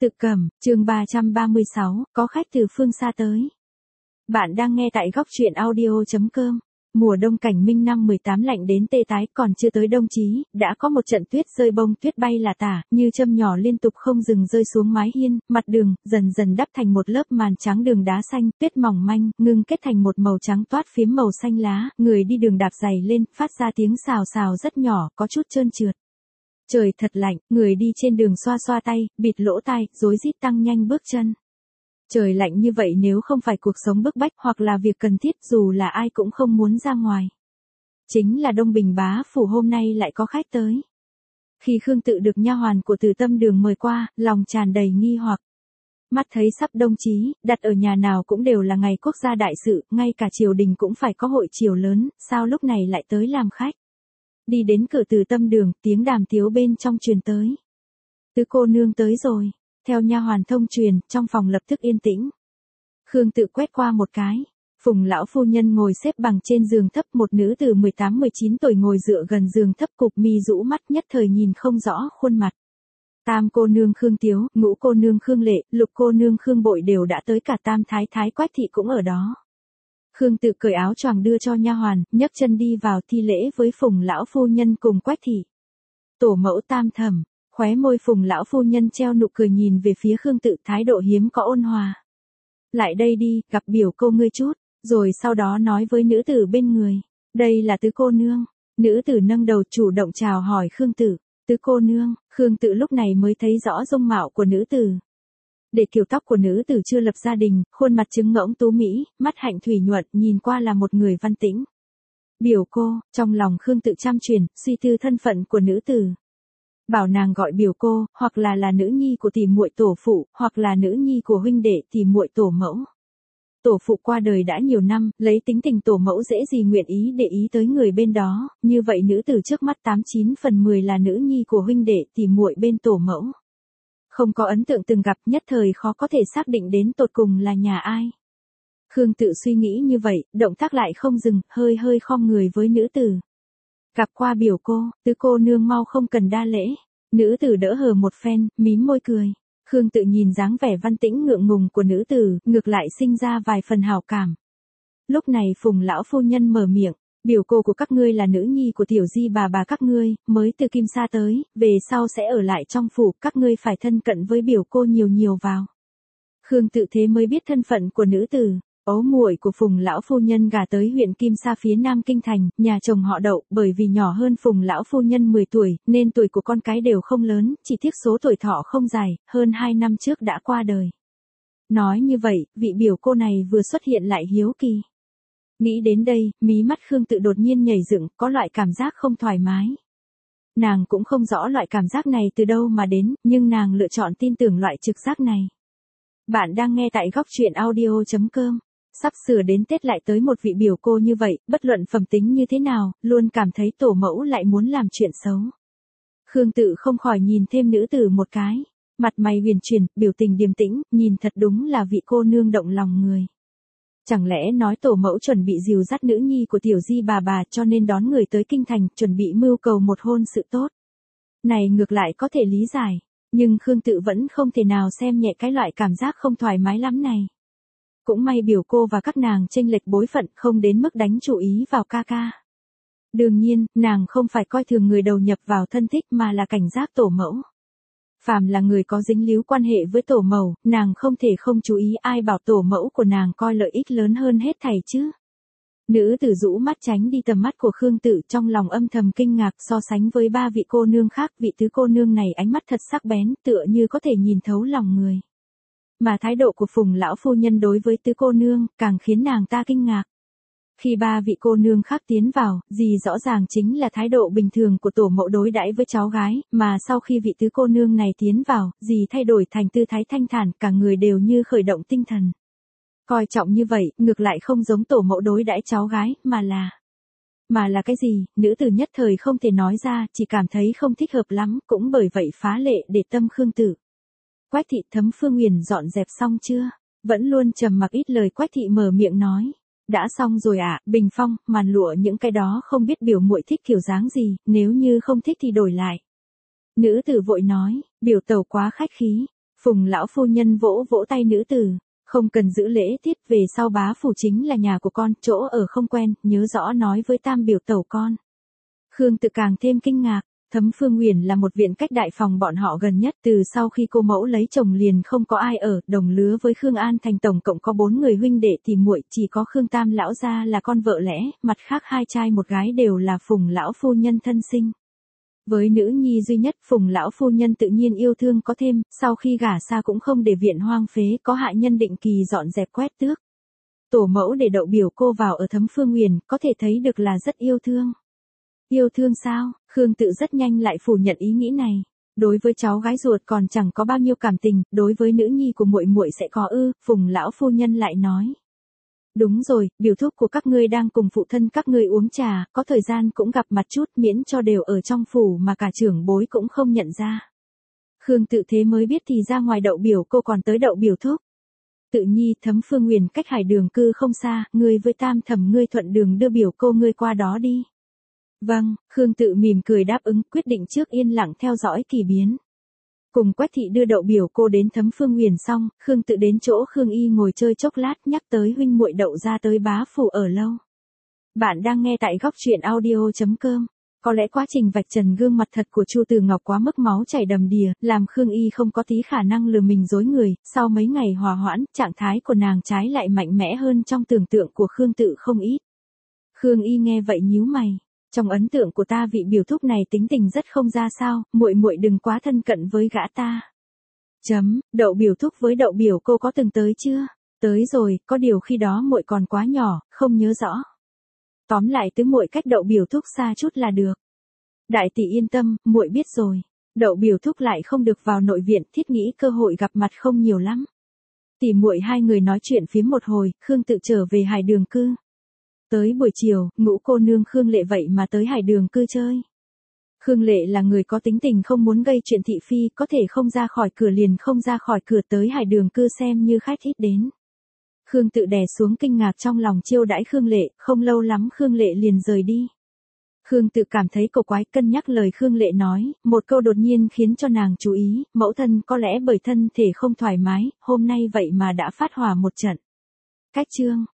Tự Cầm, chương 336, có khách từ phương xa tới. Bạn đang nghe tại góc truyện audio.com. Mùa đông cảnh minh năm 18 lạnh đến tê tái, còn chưa tới đông chí, đã có một trận tuyết rơi bông tuyết bay là tả, như châm nhỏ liên tục không dừng rơi xuống mái hiên, mặt đường, dần dần đắp thành một lớp màn trắng đường đá xanh, tuyết mỏng manh, ngưng kết thành một màu trắng toát phím màu xanh lá, người đi đường đạp giày lên, phát ra tiếng xào xào rất nhỏ, có chút trơn trượt. Trời thật lạnh, người đi trên đường xoa xoa tay, bịt lỗ tai, rối rít tăng nhanh bước chân. Trời lạnh như vậy nếu không phải cuộc sống bức bách hoặc là việc cần thiết dù là ai cũng không muốn ra ngoài. Chính là Đông Bình bá phủ hôm nay lại có khách tới. Khi Khương Tự được nha hoàn của Từ Tâm Đường mời qua, lòng tràn đầy nghi hoặc. Mắt thấy sắp đông chí, đặt ở nhà nào cũng đều là ngày quốc gia đại sự, ngay cả triều đình cũng phải có hội triều lớn, sao lúc này lại tới làm khách. Đi đến cửa Từ Tâm Đường, tiếng đàm tiếu bên trong truyền tới. Tứ cô nương tới rồi. Theo nha hoàn thông truyền, trong phòng lập tức yên tĩnh. Khương Tự quét qua một cái. Phùng lão phu nhân ngồi xếp bằng trên giường thấp, một nữ từ 18-19 tuổi ngồi dựa gần giường thấp, cụp mi rũ mắt, nhất thời nhìn không rõ khuôn mặt. Tam cô nương Khương Tiếu, ngũ cô nương Khương Lệ, lục cô nương Khương Bội đều đã tới, cả tam thái thái Quách thị cũng ở đó. Khương Tự cởi áo choàng đưa cho nha hoàn, nhấc chân đi vào thi lễ với Phùng lão phu nhân cùng Quách thị. Tổ mẫu Tam thẩm. Khóe môi Phùng lão phu nhân treo nụ cười nhìn về phía Khương Tự, thái độ hiếm có ôn hòa. Lại đây đi, gặp biểu cô ngươi chút, rồi sau đó nói với nữ tử bên người. Đây là tứ cô nương. Nữ tử nâng đầu chủ động chào hỏi Khương Tự. Tứ cô nương. Khương Tự lúc này mới thấy rõ dung mạo của nữ tử. Để kiểu tóc của nữ tử chưa lập gia đình, khuôn mặt trứng ngỗng tú mỹ, mắt hạnh thủy nhuận, nhìn qua là một người văn tĩnh. Biểu cô, trong lòng Khương Tự chăm chuyển, suy tư thân phận của nữ tử. Bảo nàng gọi biểu cô, hoặc là nữ nhi của tỷ muội tổ phụ, hoặc là nữ nhi của huynh đệ tỷ muội tổ mẫu. Tổ phụ qua đời đã nhiều năm, lấy tính tình tổ mẫu dễ gì nguyện ý để ý tới người bên đó, như vậy nữ tử trước mắt 89 phần 10 là nữ nhi của huynh đệ tỷ muội bên tổ mẫu. Không có ấn tượng từng gặp, nhất thời khó có thể xác định đến tột cùng là nhà ai. Khương Tự suy nghĩ như vậy, động tác lại không dừng, hơi hơi khom người với nữ tử. Gặp qua biểu cô, tứ cô nương mau không cần đa lễ. Nữ tử đỡ hờ một phen, mím môi cười. Khương Tự nhìn dáng vẻ văn tĩnh ngượng ngùng của nữ tử, ngược lại sinh ra vài phần hảo cảm. Lúc này Phùng lão phu nhân mở miệng, biểu cô của các ngươi là nữ nhi của tiểu di bà các ngươi, mới từ Kim Sa tới, về sau sẽ ở lại trong phủ, các ngươi phải thân cận với biểu cô nhiều vào. Khương Tự thế mới biết thân phận của nữ tử. Ấu muội của Phùng lão phu nhân gả tới huyện Kim Sa phía Nam Kinh Thành, nhà chồng họ Đậu, bởi vì nhỏ hơn Phùng lão phu nhân 10 tuổi, nên tuổi của con cái đều không lớn, chỉ tiếc số tuổi thọ không dài, hơn 2 năm trước đã qua đời. Nói như vậy, vị biểu cô này vừa xuất hiện lại hiếu kỳ. Nghĩ đến đây, mí mắt Khương Tự đột nhiên nhảy dựng, có loại cảm giác không thoải mái. Nàng cũng không rõ loại cảm giác này từ đâu mà đến, nhưng nàng lựa chọn tin tưởng loại trực giác này. Bạn đang nghe tại góc truyện audio.com. Sắp sửa đến Tết lại tới một vị biểu cô như vậy, bất luận phẩm tính như thế nào, luôn cảm thấy tổ mẫu lại muốn làm chuyện xấu. Khương Tự không khỏi nhìn thêm nữ tử một cái. Mặt mày huyền chuyển, biểu tình điềm tĩnh, nhìn thật đúng là vị cô nương động lòng người. Chẳng lẽ nói tổ mẫu chuẩn bị dìu dắt nữ nhi của tiểu di bà cho nên đón người tới kinh thành, chuẩn bị mưu cầu một hôn sự tốt. Này ngược lại có thể lý giải, nhưng Khương Tự vẫn không thể nào xem nhẹ cái loại cảm giác không thoải mái lắm này. Cũng may biểu cô và các nàng chênh lệch bối phận, không đến mức đánh chủ ý vào ca ca. Đương nhiên, nàng không phải coi thường người đầu nhập vào thân thích mà là cảnh giác tổ mẫu. Phàm là người có dính líu quan hệ với tổ mẫu, nàng không thể không chú ý, ai bảo tổ mẫu của nàng coi lợi ích lớn hơn hết thảy chứ. Nữ tử rũ mắt tránh đi tầm mắt của Khương Tự, trong lòng âm thầm kinh ngạc, so sánh với ba vị cô nương khác, vị tứ cô nương này ánh mắt thật sắc bén, tựa như có thể nhìn thấu lòng người. Mà thái độ của Phùng lão phu nhân đối với tứ cô nương, càng khiến nàng ta kinh ngạc. Khi ba vị cô nương khác tiến vào, gì rõ ràng chính là thái độ bình thường của tổ mẫu đối đãi với cháu gái, mà sau khi vị tứ cô nương này tiến vào, gì thay đổi thành tư thái thanh thản, cả người đều như khởi động tinh thần. Coi trọng như vậy, ngược lại không giống tổ mẫu đối đãi cháu gái, mà là cái gì, nữ tử nhất thời không thể nói ra, chỉ cảm thấy không thích hợp lắm, cũng bởi vậy phá lệ để tâm Khương Tự. Quách thị Thấm Phương Huyền dọn dẹp xong chưa? Vẫn luôn trầm mặc ít lời Quách thị mở miệng nói. Đã xong rồi ạ, bình phong, màn lụa những cái đó không biết biểu muội thích kiểu dáng gì, nếu như không thích thì đổi lại. Nữ tử vội nói, biểu tẩu quá khách khí. Phùng lão phu nhân vỗ vỗ tay nữ tử, không cần giữ lễ tiết, về sau bá phủ chính là nhà của con, chỗ ở không quen, nhớ rõ nói với tam biểu tẩu con. Khương Tự càng thêm kinh ngạc, Thấm Phương Nguyền là một viện cách đại phòng bọn họ gần nhất, từ sau khi cô mẫu lấy chồng liền không có ai ở, đồng lứa với Khương An Thành tổng cộng có 4 người huynh đệ tỷ muội, chỉ có Khương Tam lão gia là con vợ lẽ, mặt khác 2 trai 1 gái đều là Phùng lão phu nhân thân sinh. Với nữ nhi duy nhất, Phùng lão phu nhân tự nhiên yêu thương có thêm, sau khi gả xa cũng không để viện hoang phế, có hạ nhân định kỳ dọn dẹp quét tước. Tổ mẫu để đậu biểu cô vào ở Thấm Phương Nguyền, có thể thấy được là rất yêu thương. Yêu thương sao? Khương Tự rất nhanh lại phủ nhận ý nghĩ này. Đối với cháu gái ruột còn chẳng có bao nhiêu cảm tình, đối với nữ nhi của muội muội sẽ có ư? Phùng lão phu nhân lại nói. Đúng rồi, biểu thúc của các ngươi đang cùng phụ thân các ngươi uống trà, có thời gian cũng gặp mặt chút, miễn cho đều ở trong phủ mà cả trưởng bối cũng không nhận ra. Khương Tự thế mới biết thì ra ngoài đậu biểu cô còn tới đậu biểu thúc. Tự nhi, Thấm Phương Nguyền cách Hải Đường cư không xa, ngươi với Tam thẩm ngươi thuận đường đưa biểu cô ngươi qua đó đi. Vâng, Khương Tự mỉm cười đáp ứng, quyết định trước yên lặng theo dõi kỳ biến. Cùng Quách thị đưa đậu biểu cô đến Thấm Phương Nguyền xong, Khương Tự đến chỗ Khương Y ngồi chơi chốc lát, nhắc tới huynh muội đậu ra tới bá phủ ở lâu. Bạn đang nghe tại góc truyện audio.com. Có lẽ quá trình vạch trần gương mặt thật của Chu Từ Ngọc quá mức máu chảy đầm đìa, làm Khương Y không có tí khả năng lừa mình dối người, sau mấy ngày hòa hoãn, trạng thái của nàng trái lại mạnh mẽ hơn trong tưởng tượng của Khương Tự không ít. Khương Y nghe vậy nhíu mày. Trong ấn tượng của ta vị biểu thúc này tính tình rất không ra sao, muội muội đừng quá thân cận với gã ta. Đậu biểu thúc với đậu biểu cô có từng tới chưa? Tới rồi, có điều khi đó muội còn quá nhỏ, không nhớ rõ. Tóm lại tứ muội cách đậu biểu thúc xa chút là được. Đại tỷ yên tâm, muội biết rồi. Đậu biểu thúc lại không được vào nội viện, thiết nghĩ cơ hội gặp mặt không nhiều lắm. Tỷ muội hai người nói chuyện phiếm một hồi, Khương Tự trở về Hải Đường cư. Tới buổi chiều, ngũ cô nương Khương Lệ vậy mà tới Hải Đường cư chơi. Khương Lệ là người có tính tình không muốn gây chuyện thị phi, có thể không ra khỏi cửa liền không ra khỏi cửa, tới Hải Đường cư xem như khách ít đến. Khương Tự đè xuống kinh ngạc trong lòng chiêu đãi Khương Lệ, không lâu lắm Khương Lệ liền rời đi. Khương Tự cảm thấy cổ quái, cân nhắc lời Khương Lệ nói, một câu đột nhiên khiến cho nàng chú ý, mẫu thân có lẽ bởi thân thể không thoải mái, hôm nay vậy mà đã phát hỏa một trận. Cách chương